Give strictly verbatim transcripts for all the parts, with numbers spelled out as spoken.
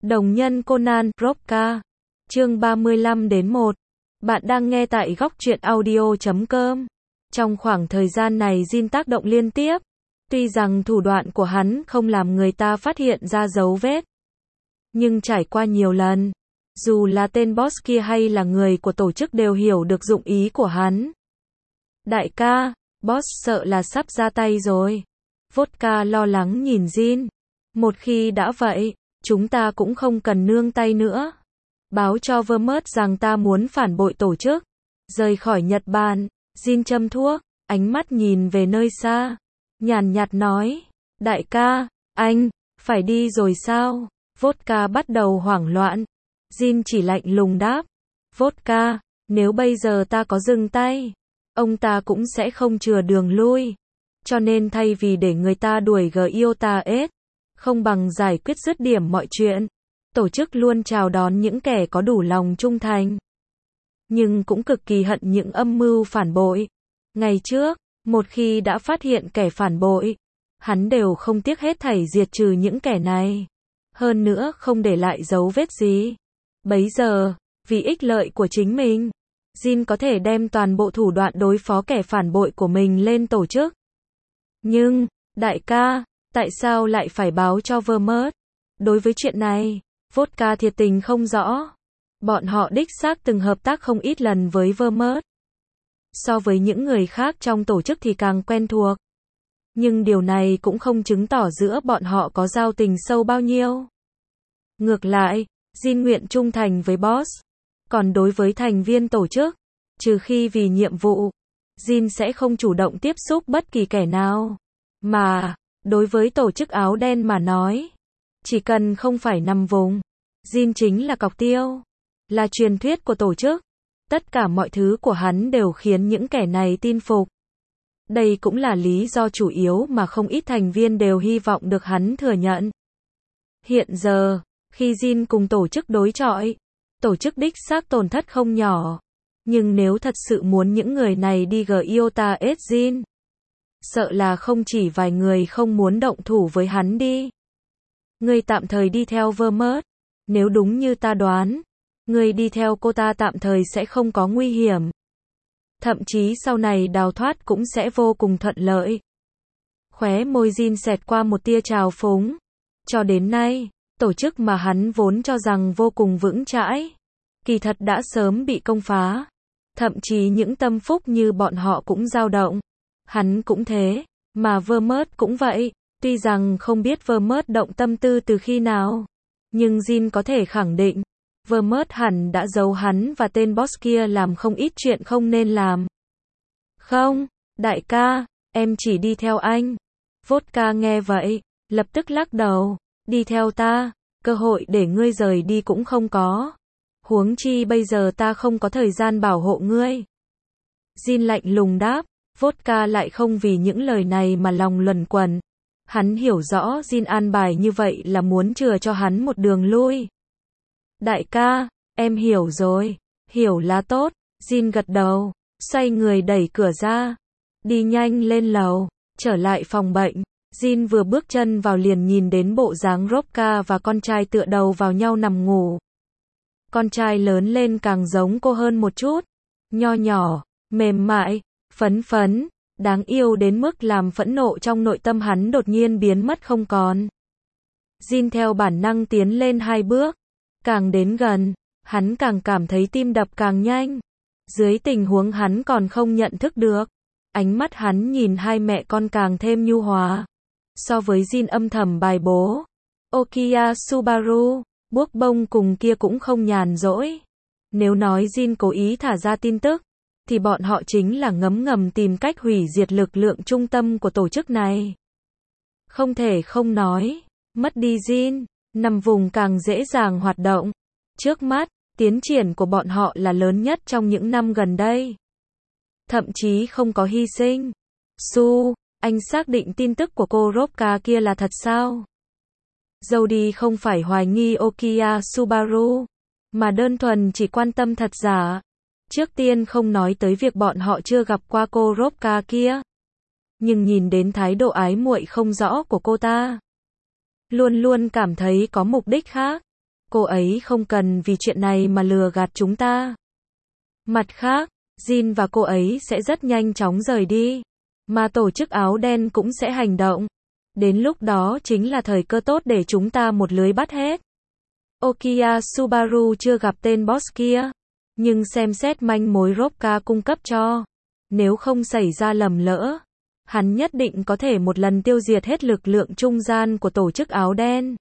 Đồng nhân Conan, Ropka. Chương ba mươi lăm đến một. Bạn đang nghe tại góc truyện audio chấm com. Trong khoảng thời gian này Jin tác động liên tiếp. Tuy rằng thủ đoạn của hắn không làm người ta phát hiện ra dấu vết. Nhưng trải qua nhiều lần, dù là tên boss kia hay là người của tổ chức đều hiểu được dụng ý của hắn. Đại ca, boss sợ là sắp ra tay rồi. Vodka lo lắng nhìn Jin. Một khi đã vậy, chúng ta cũng không cần nương tay nữa. Báo cho Vermont rằng ta muốn phản bội tổ chức. Rời khỏi Nhật Bản, Jin châm thuốc, ánh mắt nhìn về nơi xa. Nhàn nhạt nói, đại ca, anh, phải đi rồi sao? Vodka bắt đầu hoảng loạn. Jin chỉ lạnh lùng đáp, Vodka, nếu bây giờ ta có dừng tay, ông ta cũng sẽ không chừa đường lui. Cho nên thay vì để người ta đuổi Giota S, không bằng giải quyết dứt điểm mọi chuyện. Tổ chức luôn chào đón những kẻ có đủ lòng trung thành, nhưng cũng cực kỳ hận những âm mưu phản bội. Ngày trước, một khi đã phát hiện kẻ phản bội, hắn đều không tiếc hết thảy diệt trừ những kẻ này. Hơn nữa không để lại dấu vết gì. Bấy giờ, vì ích lợi của chính mình, Jin có thể đem toàn bộ thủ đoạn đối phó kẻ phản bội của mình lên tổ chức. Nhưng, đại ca, tại sao lại phải báo cho Vermont? Đối với chuyện này, Vodka thiệt tình không rõ. Bọn họ đích xác từng hợp tác không ít lần với Vermont. So với những người khác trong tổ chức thì càng quen thuộc. Nhưng điều này cũng không chứng tỏ giữa bọn họ có giao tình sâu bao nhiêu. Ngược lại, Jin nguyện trung thành với boss. Còn đối với thành viên tổ chức, trừ khi vì nhiệm vụ, Jin sẽ không chủ động tiếp xúc bất kỳ kẻ nào. Mà, đối với tổ chức áo đen mà nói, chỉ cần không phải nằm vùng, Jin chính là cọc tiêu, là truyền thuyết của tổ chức. Tất cả mọi thứ của hắn đều khiến những kẻ này tin phục. Đây cũng là lý do chủ yếu mà không ít thành viên đều hy vọng được hắn thừa nhận. Hiện giờ, khi Jin cùng tổ chức đối chọi, tổ chức đích xác tổn thất không nhỏ. Nhưng nếu thật sự muốn những người này đi Giota S Jin, sợ là không chỉ vài người không muốn động thủ với hắn đi. Ngươi tạm thời đi theo Vermont. Nếu đúng như ta đoán, ngươi đi theo cô ta tạm thời sẽ không có nguy hiểm. Thậm chí sau này đào thoát cũng sẽ vô cùng thuận lợi. Khóe môi Jin xẹt qua một tia trào phúng. Cho đến nay, tổ chức mà hắn vốn cho rằng vô cùng vững chãi, kỳ thật đã sớm bị công phá. Thậm chí những tâm phúc như bọn họ cũng dao động. Hắn cũng thế, mà Vermont cũng vậy. Tuy rằng không biết Vermont động tâm tư từ khi nào, nhưng Jin có thể khẳng định, Vermont hẳn đã giấu hắn và tên boss kia làm không ít chuyện không nên làm. Không, đại ca, em chỉ đi theo anh. Vodka nghe vậy, lập tức lắc đầu, đi theo ta, cơ hội để ngươi rời đi cũng không có. Huống chi bây giờ ta không có thời gian bảo hộ ngươi. Jin lạnh lùng đáp, Vodka lại không vì những lời này mà lòng luẩn quẩn. Hắn hiểu rõ Jin an bài như vậy là muốn chừa cho hắn một đường lui. Đại ca, em hiểu rồi, hiểu là tốt. Jin gật đầu, xoay người đẩy cửa ra, đi nhanh lên lầu, trở lại phòng bệnh. Jin vừa bước chân vào liền nhìn đến bộ dáng Ropka và con trai tựa đầu vào nhau nằm ngủ. Con trai lớn lên càng giống cô hơn một chút, nho nhỏ, mềm mại, phấn phấn, đáng yêu đến mức làm phẫn nộ trong nội tâm hắn đột nhiên biến mất không còn. Jin theo bản năng tiến lên hai bước, càng đến gần, hắn càng cảm thấy tim đập càng nhanh. Dưới tình huống hắn còn không nhận thức được, ánh mắt hắn nhìn hai mẹ con càng thêm nhu hòa. So với Jin âm thầm bài bố, Okiya Subaru, Buốc bông cùng kia cũng không nhàn rỗi. Nếu nói Jin cố ý thả ra tin tức, thì bọn họ chính là ngấm ngầm tìm cách hủy diệt lực lượng trung tâm của tổ chức này. Không thể không nói, mất đi Jin, nằm vùng càng dễ dàng hoạt động. Trước mắt, tiến triển của bọn họ là lớn nhất trong những năm gần đây. Thậm chí không có hy sinh. Su, anh xác định tin tức của cô Ropka kia là thật sao? Jody không phải hoài nghi Okiya Subaru, mà đơn thuần chỉ quan tâm thật giả. Trước tiên không nói tới việc bọn họ chưa gặp qua cô Ropka kia, nhưng nhìn đến thái độ ái muội không rõ của cô ta, luôn luôn cảm thấy có mục đích khác. cô ấy không cần vì chuyện này mà lừa gạt chúng ta. Mặt khác, Jin và cô ấy sẽ rất nhanh chóng rời đi, mà tổ chức áo đen cũng sẽ hành động. Đến lúc đó chính là thời cơ tốt để chúng ta một lưới bắt hết. Okiya Subaru chưa gặp tên boss kia, nhưng xem xét manh mối Roka cung cấp cho, nếu không xảy ra lầm lỡ, hắn nhất định có thể một lần tiêu diệt hết lực lượng trung gian của tổ chức áo đen.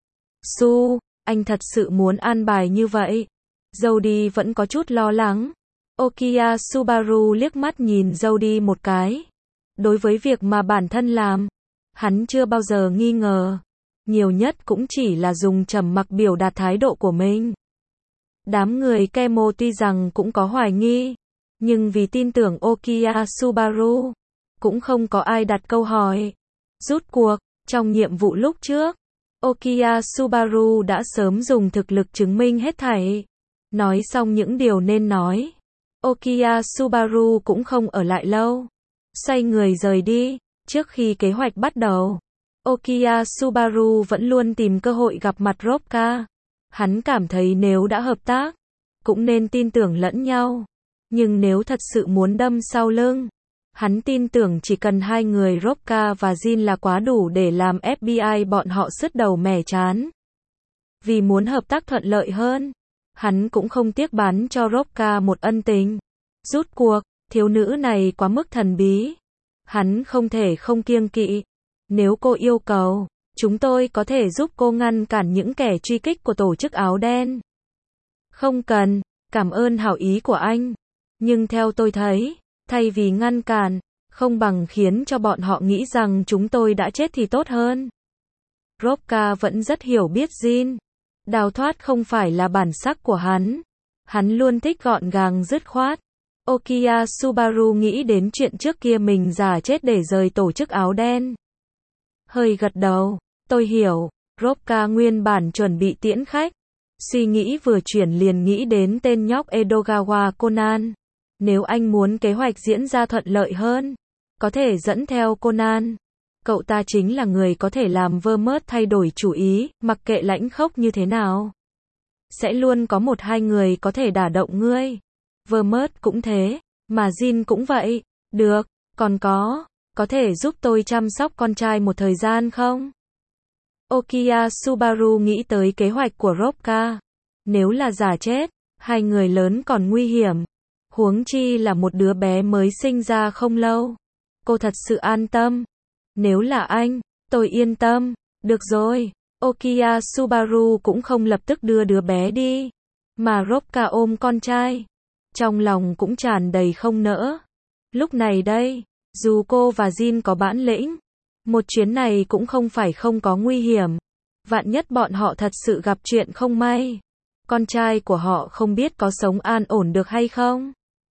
Su, anh thật sự muốn an bài như vậy? Jody vẫn có chút lo lắng. Okiya Subaru liếc mắt nhìn Jody một cái. Đối với việc mà bản thân làm, hắn chưa bao giờ nghi ngờ. Nhiều nhất cũng chỉ là dùng trầm mặc biểu đạt thái độ của mình. Đám người Kemo tuy rằng cũng có hoài nghi, nhưng vì tin tưởng Okiya Subaru, cũng không có ai đặt câu hỏi. Rút cuộc, trong nhiệm vụ lúc trước, Okiya Subaru đã sớm dùng thực lực chứng minh hết thảy. Nói xong những điều nên nói, Okiya Subaru cũng không ở lại lâu. Xoay người rời đi. Trước khi kế hoạch bắt đầu, Okiya Subaru vẫn luôn tìm cơ hội gặp mặt Roka. Hắn cảm thấy nếu đã hợp tác, cũng nên tin tưởng lẫn nhau. Nhưng nếu thật sự muốn đâm sau lưng, hắn tin tưởng chỉ cần hai người Roka và Jin là quá đủ để làm ép bê i bọn họ sứt đầu mẻ trán. Vì muốn hợp tác thuận lợi hơn, hắn cũng không tiếc bán cho Roka một ân tình. Rút cuộc, thiếu nữ này quá mức thần bí. Hắn không thể không kiêng kỵ. Nếu cô yêu cầu, chúng tôi có thể giúp cô ngăn cản những kẻ truy kích của tổ chức áo đen. Không cần, cảm ơn hảo ý của anh. Nhưng theo tôi thấy, thay vì ngăn cản, không bằng khiến cho bọn họ nghĩ rằng chúng tôi đã chết thì tốt hơn. Roka vẫn rất hiểu biết Jin. Đào thoát không phải là bản sắc của hắn. Hắn luôn thích gọn gàng dứt khoát. Okiya Subaru nghĩ đến chuyện trước kia mình giả chết để rời tổ chức áo đen. Hơi gật đầu, tôi hiểu. Roka nguyên bản chuẩn bị tiễn khách. Suy nghĩ vừa chuyển liền nghĩ đến tên nhóc Edogawa Conan. Nếu anh muốn kế hoạch diễn ra thuận lợi hơn, có thể dẫn theo Conan. Cậu ta chính là người có thể làm Vermouth thay đổi chủ ý, mặc kệ lãnh khốc như thế nào. Sẽ luôn có một hai người có thể đả động ngươi. Vermouth cũng thế, mà Jin cũng vậy. Được, còn có, có thể giúp tôi chăm sóc con trai một thời gian không? Okiya Subaru nghĩ tới kế hoạch của Roka. Nếu là giả chết, hai người lớn còn nguy hiểm. Huống chi là một đứa bé mới sinh ra không lâu. Cô thật sự an tâm. Nếu là anh, tôi yên tâm. Được rồi, Okiya Subaru cũng không lập tức đưa đứa bé đi, mà Roka ôm con trai. Trong lòng cũng tràn đầy không nỡ. Lúc này đây, dù cô và Jin có bản lĩnh, một chuyến này cũng không phải không có nguy hiểm. Vạn nhất bọn họ thật sự gặp chuyện không may, con trai của họ không biết có sống an ổn được hay không.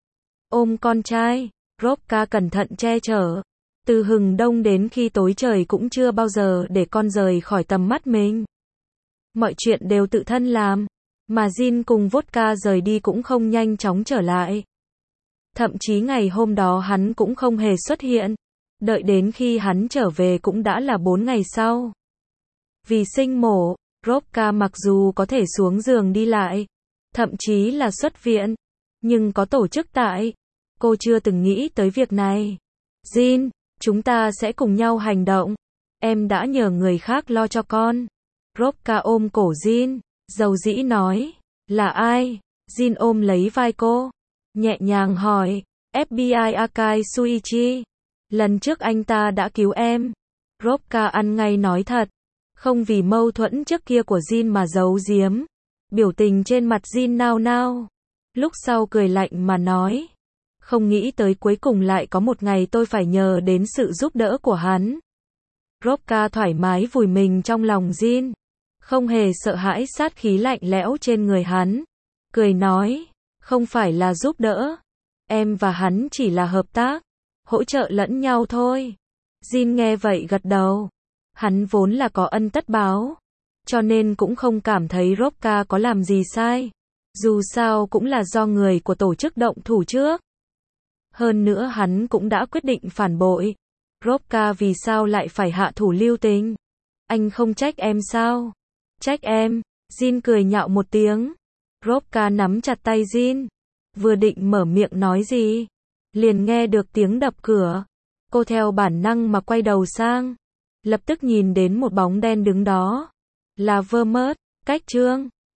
Ôm con trai, Roka cẩn thận che chở. Từ hừng đông đến khi tối trời cũng chưa bao giờ để con rời khỏi tầm mắt mình. Mọi chuyện đều tự thân làm, mà Jin cùng Vodka rời đi cũng không nhanh chóng trở lại. Thậm chí ngày hôm đó hắn cũng không hề xuất hiện. Đợi đến khi hắn trở về cũng đã là bốn ngày sau. Vì sinh mổ, Roka mặc dù có thể xuống giường đi lại, thậm chí là xuất viện, nhưng có tổ chức tại. Cô chưa từng nghĩ tới việc này. Jin, chúng ta sẽ cùng nhau hành động. Em đã nhờ người khác lo cho con. Roka ôm cổ Jin, dầu dĩ nói. Là ai? Jin ôm lấy vai cô, nhẹ nhàng hỏi. ép bê i Akai Suichi. Lần trước anh ta đã cứu em. Roka ăn ngay nói thật. Không vì mâu thuẫn trước kia của Jin mà giấu giếm. Biểu tình trên mặt Jin nao nao. Lúc sau cười lạnh mà nói. Không nghĩ tới cuối cùng lại có một ngày tôi phải nhờ đến sự giúp đỡ của hắn. Roka thoải mái vùi mình trong lòng Jin. Không hề sợ hãi sát khí lạnh lẽo trên người hắn. Cười nói. Không phải là giúp đỡ. Em và hắn chỉ là hợp tác. Hỗ trợ lẫn nhau thôi. Jin nghe vậy gật đầu. Hắn vốn là có ân tất báo. Cho nên cũng không cảm thấy Roka có làm gì sai. Dù sao cũng là do người của tổ chức động thủ trước. Hơn nữa hắn cũng đã quyết định phản bội. Roka vì sao lại phải hạ thủ lưu tình? Anh không trách em sao? Trách em, Jin cười nhạo một tiếng. Robka nắm chặt tay Jin. Vừa định mở miệng nói gì, liền nghe được tiếng đập cửa. Cô theo bản năng mà quay đầu sang. Lập tức nhìn đến một bóng đen đứng đó. Là Vermont, cách Trương.